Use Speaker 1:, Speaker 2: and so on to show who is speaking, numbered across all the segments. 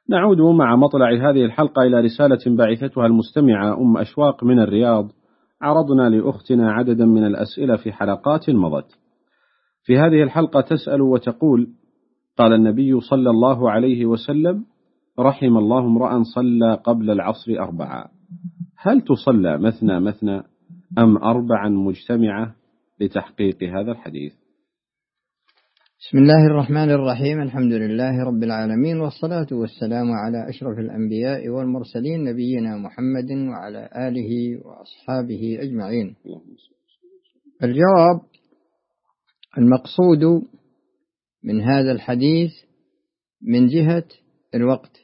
Speaker 1: نعود مع مطلع هذه الحلقة إلى رسالة بعثتها المستمعة أم أشواق من الرياض. عرضنا لأختنا عددا من الأسئلة في حلقات مضت. في هذه الحلقة تسأل وتقول: قال النبي صلى الله عليه وسلم: رحم الله امرأ صلى قبل العصر 4، هل تصلى مثنى مثنى أم 4 مجتمعة لتحقيق هذا الحديث؟
Speaker 2: بسم الله الرحمن الرحيم، الحمد لله رب العالمين، والصلاة والسلام على أشرف الأنبياء والمرسلين نبينا محمد وعلى آله وأصحابه أجمعين. الجواب: المقصود من هذا الحديث من جهة الوقت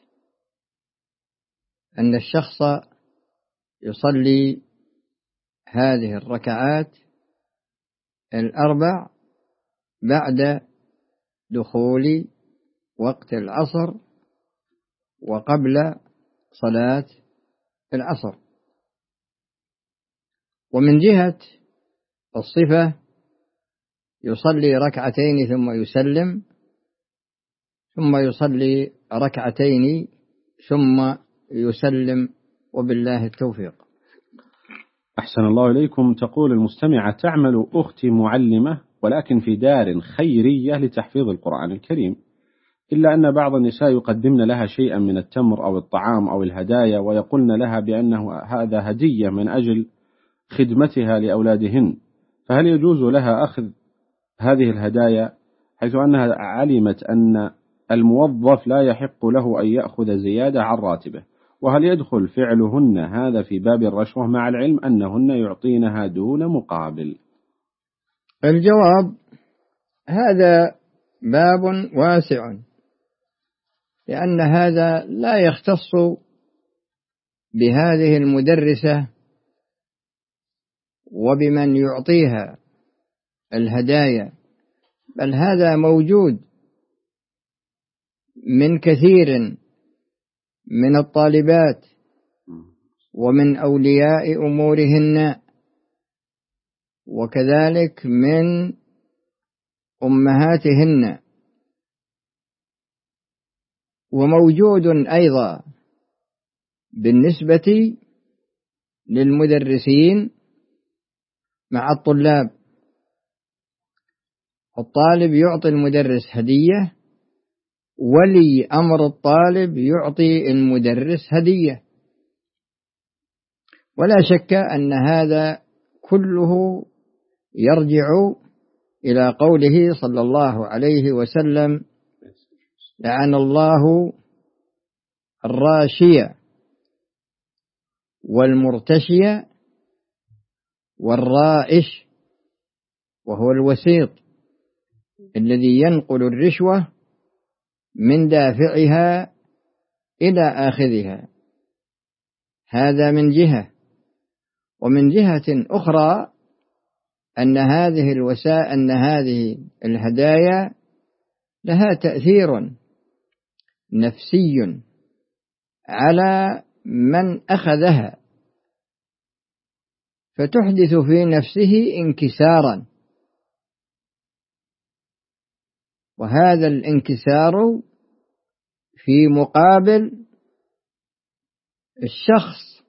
Speaker 2: أن الشخص يصلي هذه الركعات 4 بعد دخول وقت العصر وقبل صلاة العصر. ومن جهة الصفة يصلي 2 ثم يسلم، ثم يصلي 2 ثم يسلم، وبالله التوفيق.
Speaker 1: أحسن الله إليكم. تقول المستمعة: تعمل أختي معلمة ولكن في دار خيرية لتحفيظ القرآن الكريم، إلا أن بعض النساء يقدمن لها شيئا من التمر أو الطعام أو الهدايا ويقولن لها بأنه هذا هدية من أجل خدمتها لأولادهن، فهل يجوز لها أخذ هذه الهدايا حيث أنها علمت أن الموظف لا يحق له أن يأخذ زيادة عن راتبه؟ وهل يدخل فعلهن هذا في باب الرشوة مع العلم أنهن يعطينها دون مقابل؟
Speaker 2: الجواب: هذا باب واسع، لأن هذا لا يختص بهذه المدرسة وبمن يعطيها الهدايا، بل هذا موجود من كثير من الطالبات ومن أولياء أمورهن، وكذلك من أمهاتهن، وموجود أيضا بالنسبة للمدرسين مع الطلاب. الطالب يعطي المدرس هدية، ولي أمر الطالب يعطي المدرس هدية، ولا شك أن هذا كله يرجع إلى قوله صلى الله عليه وسلم: لعن الله الراشية والمرتشية والرائش، وهو الوسيط الذي ينقل الرشوة من دافعها إلى آخذها. هذا من جهة. ومن جهة أخرى أن هذه الهدايا لها تأثير نفسي على من أخذها، فتحدث في نفسه انكسارا، وهذا الانكسار في مقابل الشخص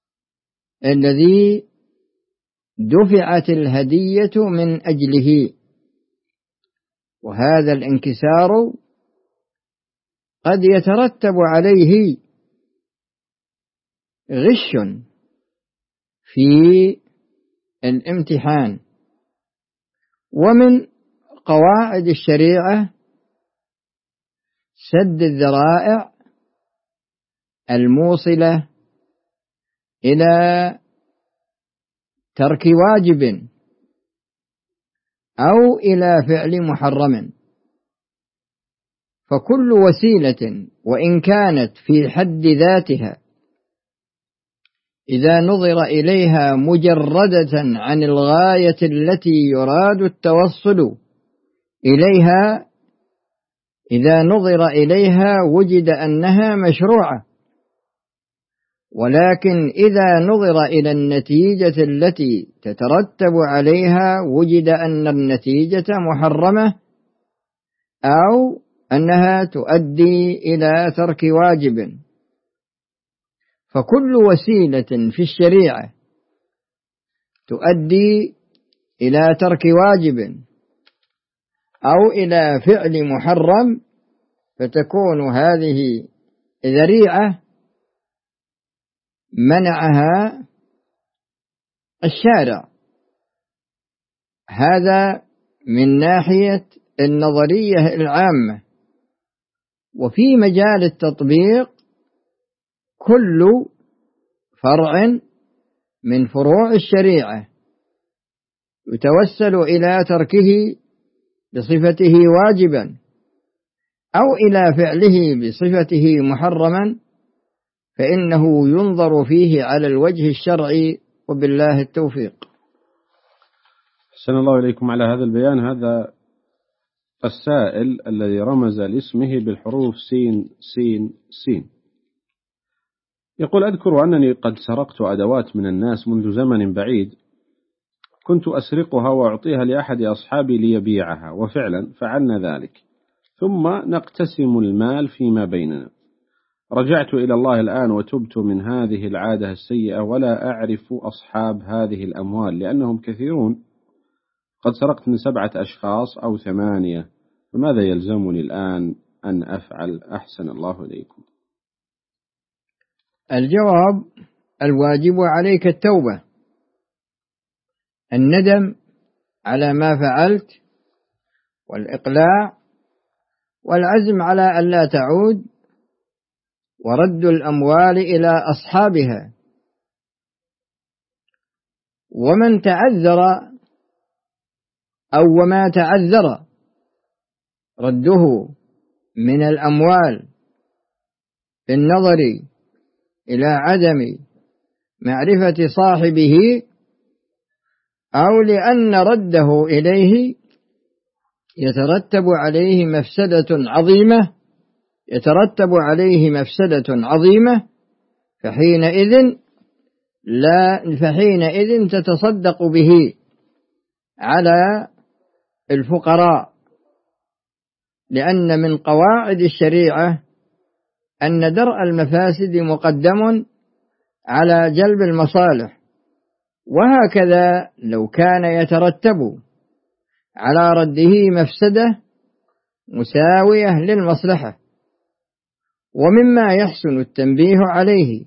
Speaker 2: الذي دفعت الهدية من أجله، وهذا الانكسار قد يترتب عليه غش في الامتحان. ومن قواعد الشريعة سد الذرائع الموصلة إلى ترك واجب أو إلى فعل محرم. فكل وسيلة وإن كانت في حد ذاتها إذا نظر إليها مجردة عن الغاية التي يراد التوصل إليها، إذا نظر إليها وجد أنها مشروعة، ولكن إذا نظر إلى النتيجة التي تترتب عليها وجد أن النتيجة محرمة أو أنها تؤدي إلى ترك واجب، فكل وسيلة في الشريعة تؤدي إلى ترك واجب أو إلى فعل محرم فتكون هذه ذريعة منعها الشارع. هذا من ناحية النظرية العامة. وفي مجال التطبيق كل فرع من فروع الشريعة يتوسل إلى تركه بصفته واجبا أو إلى فعله بصفته محرما فإنه ينظر فيه على الوجه الشرعي، وبالله التوفيق.
Speaker 1: أحسن الله إليكم على هذا البيان. هذا السائل الذي رمز لاسمه بالحروف سين سين سين يقول: أذكر أنني قد سرقت أدوات من الناس منذ زمن بعيد، كنت أسرقها وأعطيها لأحد أصحابي ليبيعها، وفعلا فعلنا ذلك، ثم نقتسم المال فيما بيننا. رجعت إلى الله الآن وتبت من هذه العادة السيئة، ولا أعرف أصحاب هذه الأموال لأنهم كثيرون، قد سرقت من 7 أشخاص أو 8، فماذا يلزمني الآن أن أفعل؟ أحسن الله إليكم.
Speaker 2: الجواب: الواجب عليك التوبة، الندم على ما فعلت، والإقلاع، والعزم على ألا تعود، ورد الأموال إلى أصحابها. ومن تعذر أو وما تعذر رده من الأموال بالنظر إلى عدم معرفة صاحبه أو لأن رده إليه يترتب عليه مفسدة عظيمة فحينئذ تتصدق به على الفقراء، لأن من قواعد الشريعة أن درء المفاسد مقدم على جلب المصالح، وهكذا لو كان يترتب على رده مفسدة مساوية للمصلحة. ومما يحسن التنبيه عليه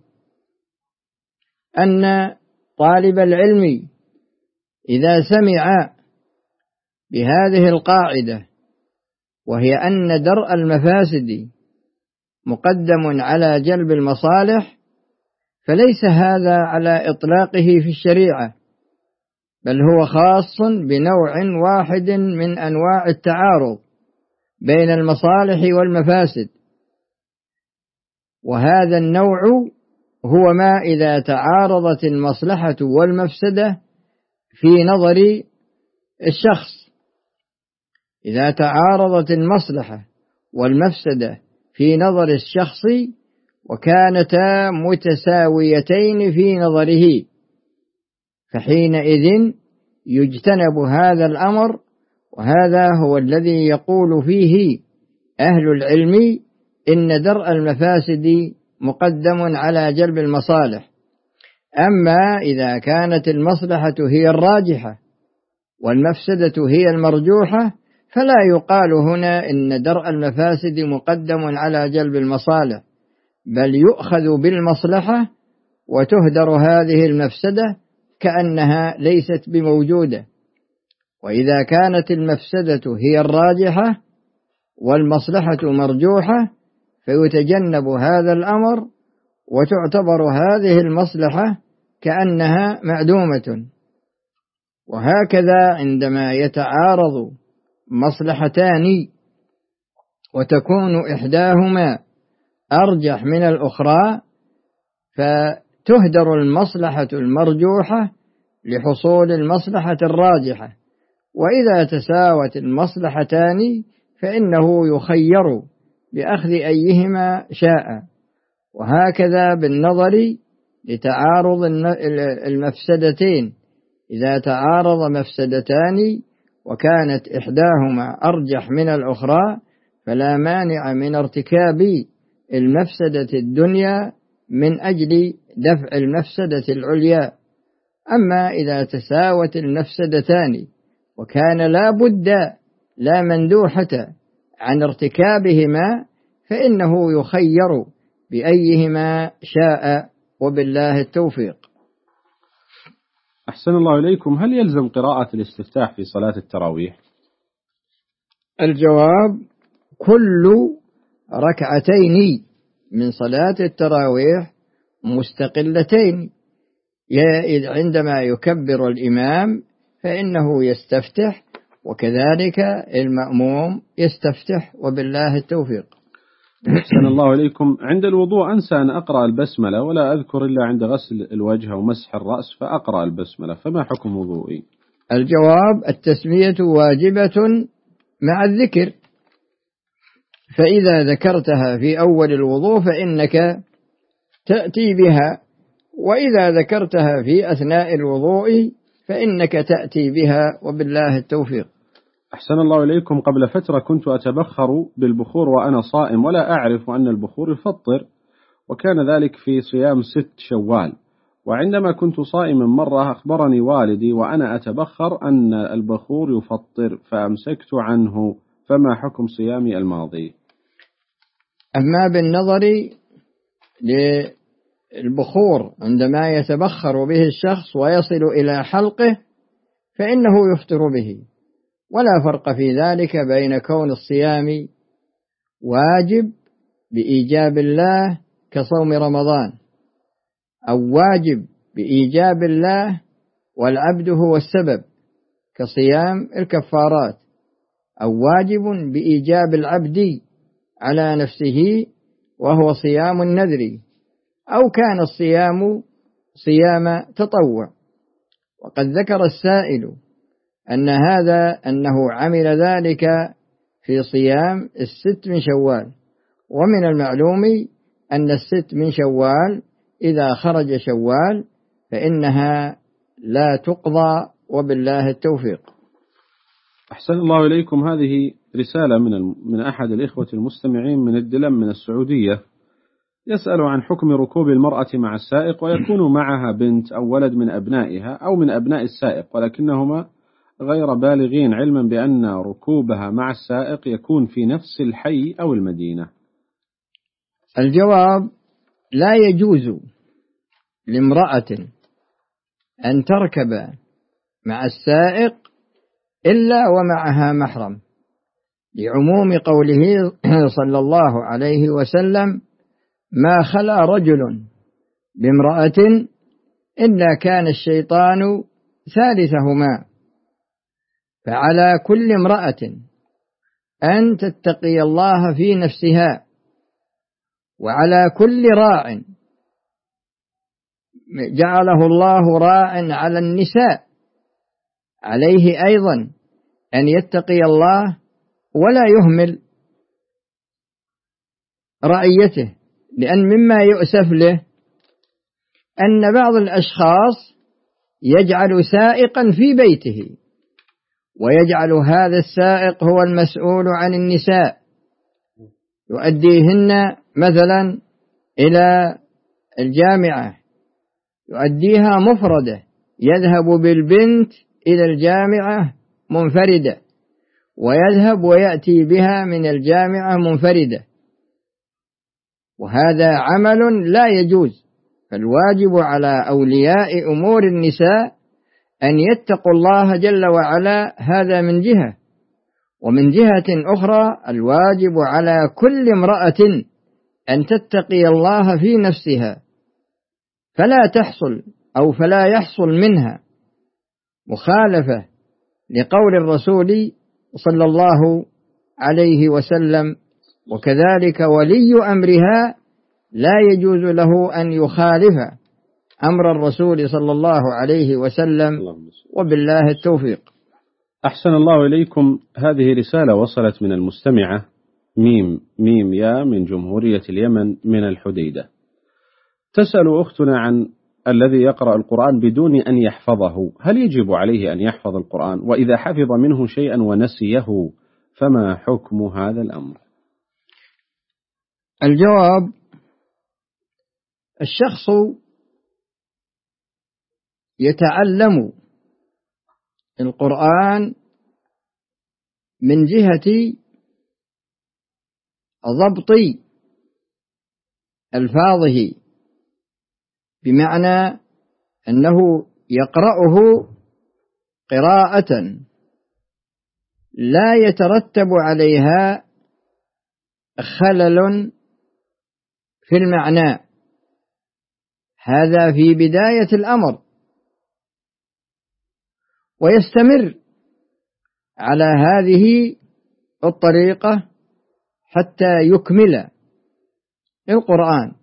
Speaker 2: أن طالب العلم إذا سمع بهذه القاعدة، وهي أن درء المفاسد مقدم على جلب المصالح، فليس هذا على إطلاقه في الشريعة، بل هو خاص بنوع واحد من أنواع التعارض بين المصالح والمفاسد، وهذا النوع هو ما إذا تعارضت المصلحة والمفسدة في نظر الشخص. إذا تعارضت المصلحة والمفسدة في نظر الشخص وكانتا متساويتين في نظره، فحينئذ يجتنب هذا الأمر، وهذا هو الذي يقول فيه أهل العلم إن درء المفاسد مقدم على جلب المصالح. أما إذا كانت المصلحة هي الراجحة والمفسدة هي المرجوحة، فلا يقال هنا إن درء المفاسد مقدم على جلب المصالح، بل يؤخذ بالمصلحة وتهدر هذه المفسدة كأنها ليست بموجودة. وإذا كانت المفسدة هي الراجحة والمصلحة مرجوحة فيتجنب هذا الأمر، وتعتبر هذه المصلحة كأنها معدومة. وهكذا عندما يتعارض مصلحتان وتكون إحداهما أرجح من الأخرى، فتهدر المصلحة المرجوحة لحصول المصلحة الراجحة. وإذا تساوت المصلحتان فإنه يخير بأخذ أيهما شاء. وهكذا بالنظر لتعارض المفسدتين، إذا تعارض مفسدتان وكانت إحداهما أرجح من الأخرى فلا مانع من ارتكاب المفسدة الدنيا من أجل دفع المفسدة العليا. أما إذا تساوت المفسدتان وكان لا بد لا مندوحة عن ارتكابهما فإنه يخير بأيهما شاء، وبالله التوفيق.
Speaker 1: أحسن الله إليكم، هل يلزم قراءة الاستفتاح في صلاة التراويح؟
Speaker 2: الجواب: كل ركعتين من صلاة التراويح مستقلتين، عندما يكبر الإمام فإنه يستفتح، وكذلك المأموم يستفتح، وبالله التوفيق.
Speaker 1: أحسن الله إليكم، عند الوضوء أنسى أن أقرأ البسملة ولا أذكر إلا عند غسل الوجه ومسح الرأس فأقرأ البسملة، فما حكم وضوئي؟
Speaker 2: الجواب: التسمية واجبة مع الذكر، فإذا ذكرتها في أول الوضوء فإنك تأتي بها، وإذا ذكرتها في أثناء الوضوء فإنك تأتي بها، وبالله التوفيق.
Speaker 1: أحسن الله إليكم، قبل فترة كنت أتبخر بالبخور وأنا صائم ولا أعرف أن البخور يفطر، وكان ذلك في صيام 6 شوال، وعندما كنت صائما مرة أخبرني والدي وأنا أتبخر أن البخور يفطر فأمسكت عنه، فما حكم صيامي الماضي؟
Speaker 2: أما بالنظر للبخور عندما يتبخر به الشخص ويصل إلى حلقه فإنه يفطر به، ولا فرق في ذلك بين كون الصيام واجب بإيجاب الله كصوم رمضان، أو واجب بإيجاب الله والعبد هو السبب كصيام الكفارات، أو واجب بإيجاب العبد على نفسه وهو صيام النذر، أو كان الصيام صيام تطوع. وقد ذكر السائل أنه عمل ذلك في صيام 6 من شوال، ومن المعلوم أن 6 من شوال إذا خرج شوال فإنها لا تقضى، وبالله التوفيق.
Speaker 1: أحسن الله إليكم، هذه رسالة من أحد الإخوة المستمعين من الدلم من السعودية، يسأل عن حكم ركوب المرأة مع السائق ويكون معها بنت أو ولد من أبنائها أو من أبناء السائق ولكنهما غير بالغين، علما بأن ركوبها مع السائق يكون في نفس الحي أو المدينة.
Speaker 2: الجواب: لا يجوز لامرأة أن تركب مع السائق إلا ومعها محرم، لعموم قوله صلى الله عليه وسلم: ما خلا رجل بامرأة إلا كان الشيطان ثالثهما. فعلى كل امرأة أن تتقي الله في نفسها، وعلى كل راع جعله الله راع على النساء عليه أيضا أن يتقي الله ولا يهمل رعيته، لأن مما يؤسف له أن بعض الأشخاص يجعل سائقا في بيته ويجعل هذا السائق هو المسؤول عن النساء، يؤديهن مثلا إلى الجامعة، يؤديها مفردة، يذهب بالبنت إلى الجامعة منفردة، ويذهب ويأتي بها من الجامعة منفردة، وهذا عمل لا يجوز. فالواجب على أولياء أمور النساء أن يتقوا الله جل وعلا، هذا من جهة. ومن جهة أخرى الواجب على كل امرأة أن تتقي الله في نفسها، فلا يحصل منها مخالفة لقول الرسول صلى الله عليه وسلم، وكذلك ولي أمرها لا يجوز له أن يخالف أمر الرسول صلى الله عليه وسلم، وبالله التوفيق.
Speaker 1: أحسن الله إليكم، هذه رسالة وصلت من المستمعة ميم يا من جمهورية اليمن من الحديدة، تسأل أختنا عن الذي يقرأ القرآن بدون أن يحفظه، هل يجب عليه أن يحفظ القرآن؟ وإذا حفظ منه شيئا ونسيه فما حكم هذا الأمر؟
Speaker 2: الجواب: الشخص يتعلم القرآن من جهة ضبط ألفاظه، بمعنى أنه يقرأه قراءة لا يترتب عليها خلل في المعنى، هذا في بداية الأمر، ويستمر على هذه الطريقة حتى يكمل القرآن،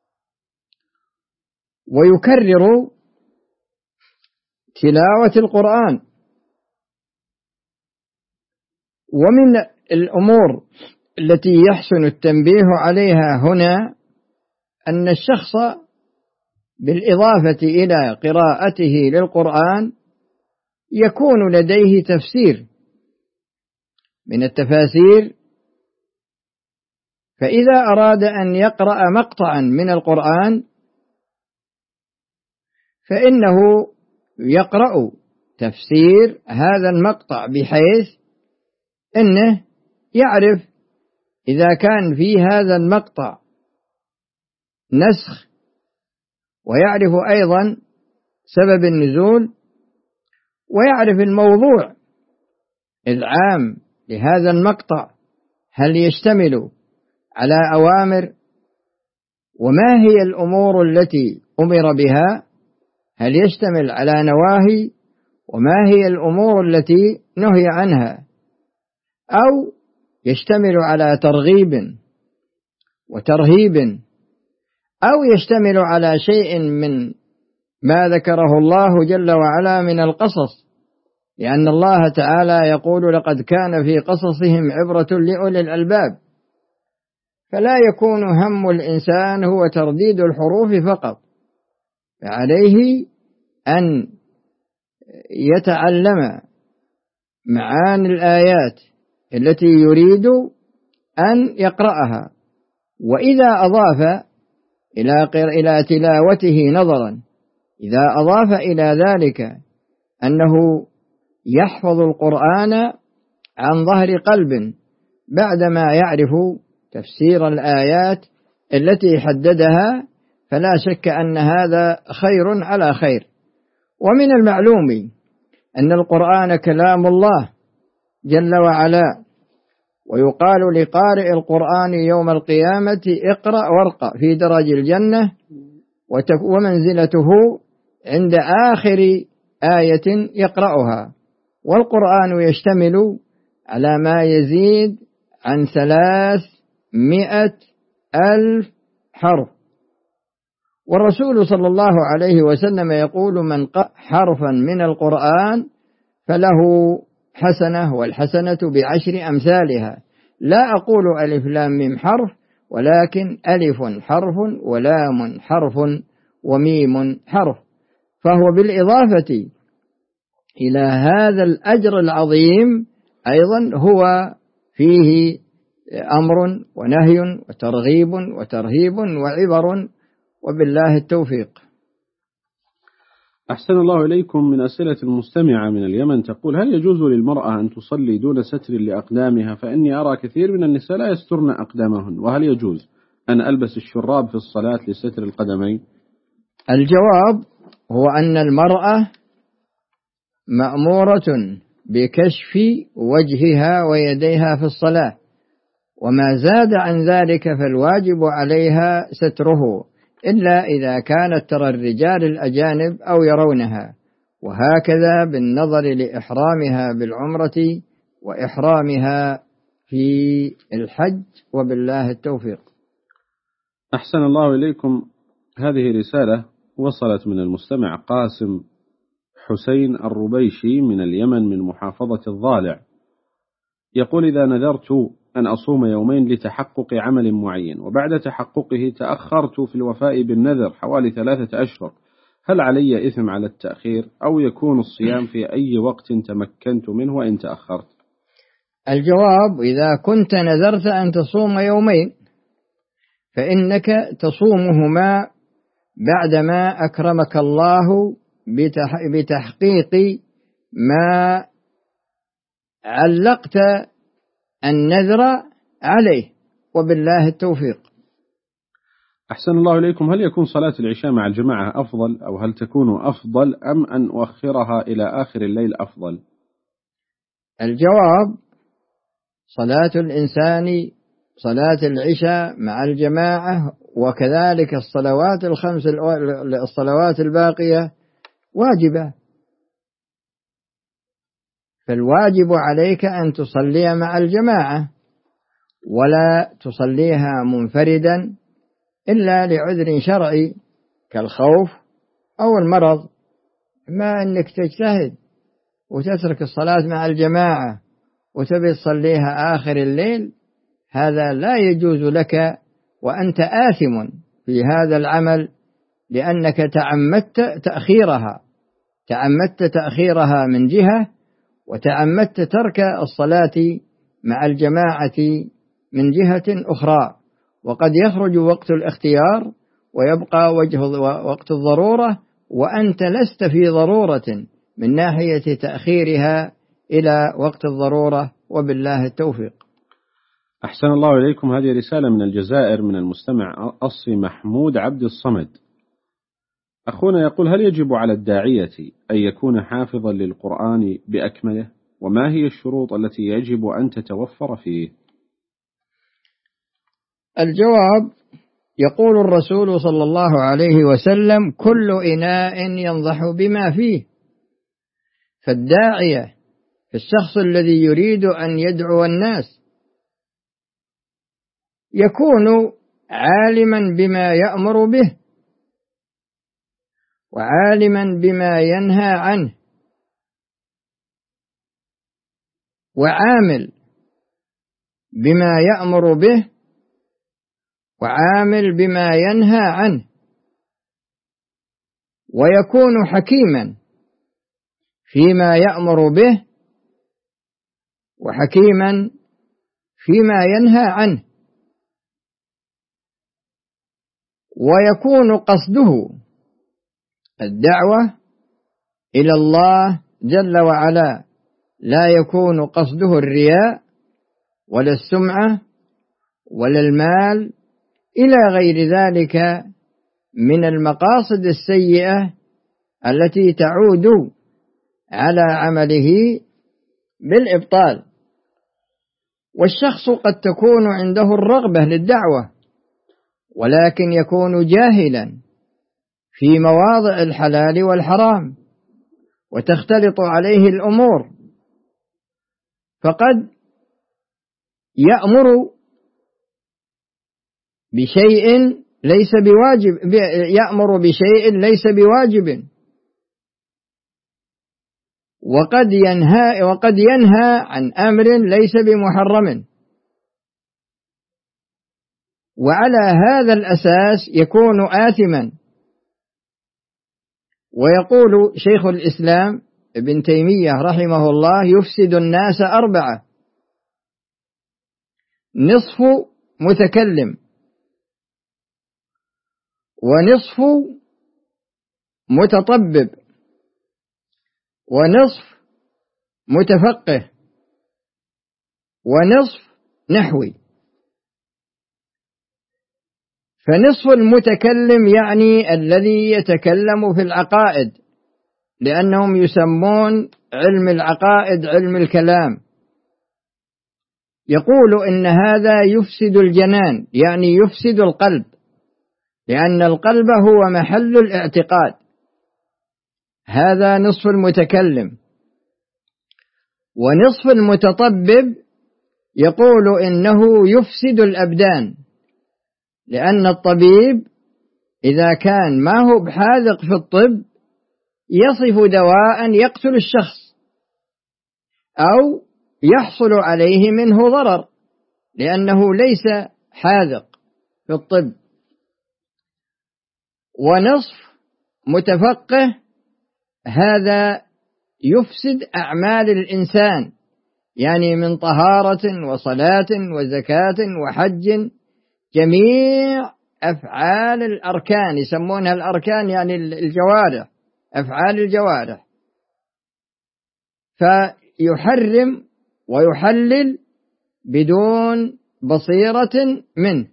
Speaker 2: ويكرر تلاوة القرآن. ومن الأمور التي يحسن التنبيه عليها هنا أن الشخص بالإضافة إلى قراءته للقرآن يكون لديه تفسير من التفاسير، فإذا أراد أن يقرأ مقطعا من القرآن فإنه يقرأ تفسير هذا المقطع، بحيث أنه يعرف إذا كان في هذا المقطع نسخ، ويعرف أيضا سبب النزول، ويعرف الموضوع العام لهذا المقطع، هل يشتمل على أوامر، وما هي الأمور التي أمر بها، هل يشتمل على نواهي، وما هي الأمور التي نهي عنها، أو يشتمل على ترغيب وترهيب، أو يشتمل على شيء من ما ذكره الله جل وعلا من القصص، لأن الله تعالى يقول: لقد كان في قصصهم عبرة لأولي الألباب. فلا يكون هم الإنسان هو ترديد الحروف فقط، فعليه أن يتعلم معاني الآيات التي يريد أن يقرأها. وإذا أضاف إلى تلاوته نظرا، إذا أضاف إلى ذلك أنه يحفظ القرآن عن ظهر قلب بعدما يعرف تفسير الآيات التي حددها، فلا شك أن هذا خير على خير. ومن المعلوم أن القرآن كلام الله جل وعلا، ويقال لقارئ القرآن يوم القيامة: اقرأ وارقى في درج الجنة، ومنزلته عند آخر آية يقرأها. والقرآن يشتمل على ما يزيد عن 300,000 حرف، والرسول صلى الله عليه وسلم يقول: من قرأ حرفا من القرآن فله حسنة، والحسنة ب10 أمثالها. لا أقول ألف لام ميم حرف، ولكن ألف حرف، ولام حرف، وميم حرف. فهو بالإضافة إلى هذا الأجر العظيم أيضا هو فيه أمر ونهي وترغيب وترهيب وعبر، وبالله التوفيق.
Speaker 1: أحسن الله إليكم. من أسئلة المستمعة من اليمن تقول: هل يجوز للمرأة أن تصلي دون ستر لأقدامها؟ فإني أرى كثير من النساء لا يسترن أقدامهن، وهل يجوز أن ألبس الشراب في الصلاة لستر القدمين؟
Speaker 2: الجواب هو أن المرأة مأمورة بكشف وجهها ويديها في الصلاة، وما زاد عن ذلك فالواجب عليها ستره، إلا إذا كانت ترى الرجال الأجانب أو يرونها، وهكذا بالنظر لإحرامها بالعمرة وإحرامها في الحج، وبالله التوفيق.
Speaker 1: أحسن الله إليكم. هذه رسالة وصلت من المستمع قاسم حسين الربيشي من اليمن من محافظة الضالع، يقول: إذا نذرت أن أصوم يومين لتحقق عمل معين، وبعد تحققه تأخرت في الوفاء بالنذر حوالي 3 أشهر، هل علي إثم على التأخير، أو يكون الصيام في أي وقت تمكنت منه وإن تأخرت؟
Speaker 2: الجواب: إذا كنت نذرت أن تصوم يومين فإنك تصومهما بعدما أكرمك الله بتحقيق ما علقت النذر عليه، وبالله التوفيق.
Speaker 1: أحسن الله إليكم. هل يكون صلاة العشاء مع الجماعة أفضل، أو هل تكون أفضل، أم أن أؤخرها إلى آخر الليل أفضل؟
Speaker 2: الجواب: صلاة الإنسان صلاة العشاء مع الجماعة وكذلك الصلوات الخمس الصلوات الباقية واجبة، فالواجب عليك أن تصلي مع الجماعة ولا تصليها منفردا إلا لعذر شرعي كالخوف أو المرض. ما أنك تجتهد وتترك الصلاة مع الجماعة وتبي تصليها آخر الليل، هذا لا يجوز لك، وأنت آثم في هذا العمل، لأنك تعمدت تأخيرها من جهة، وتعمدت ترك الصلاة مع الجماعة من جهة أخرى. وقد يخرج وقت الاختيار ويبقى وقت الضرورة، وأنت لست في ضرورة من ناحية تأخيرها إلى وقت الضرورة، وبالله التوفيق.
Speaker 1: أحسن الله إليكم. هذه رسالة من الجزائر من المستمع أصي محمود عبد الصمد. أخونا يقول: هل يجب على الداعية أن يكون حافظا للقرآن بأكمله؟ وما هي الشروط التي يجب أن تتوفر فيه؟
Speaker 2: الجواب: يقول الرسول صلى الله عليه وسلم: كل إناء ينضح بما فيه. فالداعية في الشخص الذي يريد أن يدعو الناس يكون عالما بما يأمر به، وعالما بما ينهى عنه، وعامل بما يأمر به، وعامل بما ينهى عنه، ويكون حكيما فيما يأمر به، وحكيما فيما ينهى عنه، ويكون قصده الدعوة إلى الله جل وعلا، لا يكون قصده الرياء ولا السمعة ولا المال إلى غير ذلك من المقاصد السيئة التي تعود على عمله بالإبطال. والشخص قد تكون عنده الرغبة للدعوة، ولكن يكون جاهلا في مواضع الحلال والحرام، وتختلط عليه الأمور، فقد يأمر بشيء ليس بواجب، يأمر بشيء ليس بواجب، وقد ينهى عن أمر ليس بمحرم. وعلى هذا الأساس يكون آثما. ويقول شيخ الإسلام ابن تيمية رحمه الله: يفسد الناس 4: نصف متكلم، ونصف متطبب، ونصف متفقه، ونصف نحوي. فنصف المتكلم يعني الذي يتكلم في العقائد، لأنهم يسمون علم العقائد علم الكلام. يقول إن هذا يفسد الجنان، يعني يفسد القلب، لأن القلب هو محل الاعتقاد. هذا نصف المتكلم. ونصف المتطبب يقول إنه يفسد الأبدان، لأن الطبيب إذا كان ما هو بحاذق في الطب يصف دواء يقتل الشخص أو يحصل عليه منه ضرر، لأنه ليس حاذق في الطب. ونصف متفقه هذا يفسد أعمال الإنسان، يعني من طهارة وصلاة وزكاة وحج، جميع أفعال الأركان، يسمونها الأركان يعني الجوارح، أفعال الجوارح، فيحرم ويحلل بدون بصيرة منه.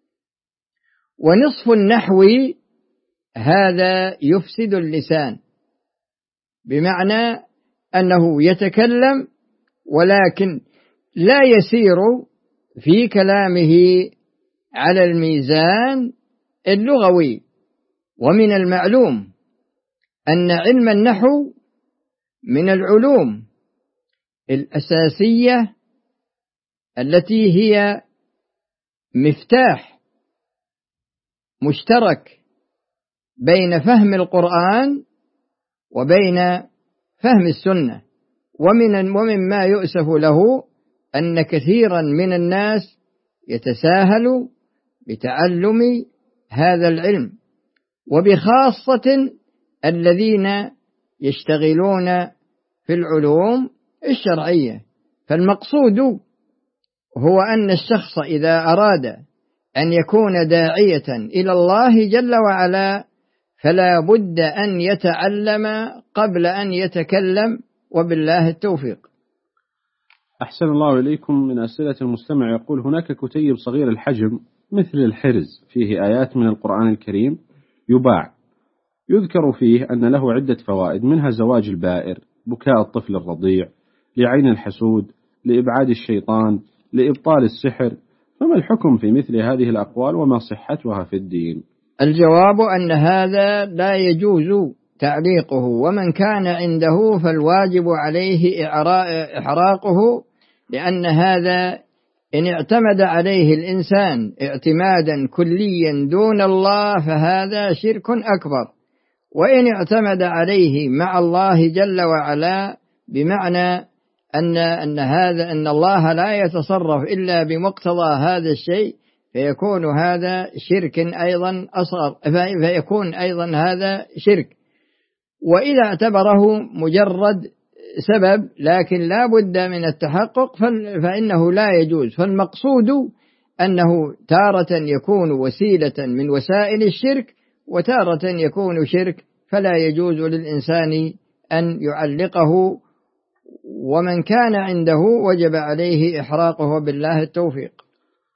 Speaker 2: ونصف النحو هذا يفسد اللسان، بمعنى أنه يتكلم ولكن لا يسير في كلامه على الميزان اللغوي. ومن المعلوم أن علم النحو من العلوم الأساسية التي هي مفتاح مشترك بين فهم القرآن وبين فهم السنة. ومما يؤسف له أن كثيرا من الناس يتساهل بتعلم هذا العلم، وبخاصة الذين يشتغلون في العلوم الشرعية. فالمقصود هو أن الشخص إذا أراد أن يكون داعية إلى الله جل وعلا فلا بد أن يتعلم قبل أن يتكلم، وبالله التوفيق.
Speaker 1: أحسن الله إليكم. من أسئلة المستمع يقول: هناك كتيب صغير الحجم مثل الحرز فيه آيات من القرآن الكريم يباع، يذكر فيه أن له عدة فوائد، منها زواج البائر، بكاء الطفل الرضيع، لعين الحسود، لإبعاد الشيطان، لإبطال السحر، فما الحكم في مثل هذه الأقوال وما صحتها في الدين؟
Speaker 2: الجواب أن هذا لا يجوز تعليقه، ومن كان عنده فالواجب عليه إحراقه، لأن هذا إن اعتمد عليه الإنسان اعتمادا كليا دون الله فهذا شرك أكبر، وإن اعتمد عليه مع الله جل وعلا بمعنى أن الله لا يتصرف إلا بمقتضى هذا الشيء فيكون هذا شرك أيضا أصغر، فيكون أيضا هذا شرك. وإذا اعتبره مجرد سبب لكن لا بد من التحقق فإنه لا يجوز. فالمقصود أنه تارة يكون وسيلة من وسائل الشرك وتارة يكون شرك، فلا يجوز للإنسان أن يعلقه، ومن كان عنده وجب عليه إحراقه، بالله التوفيق.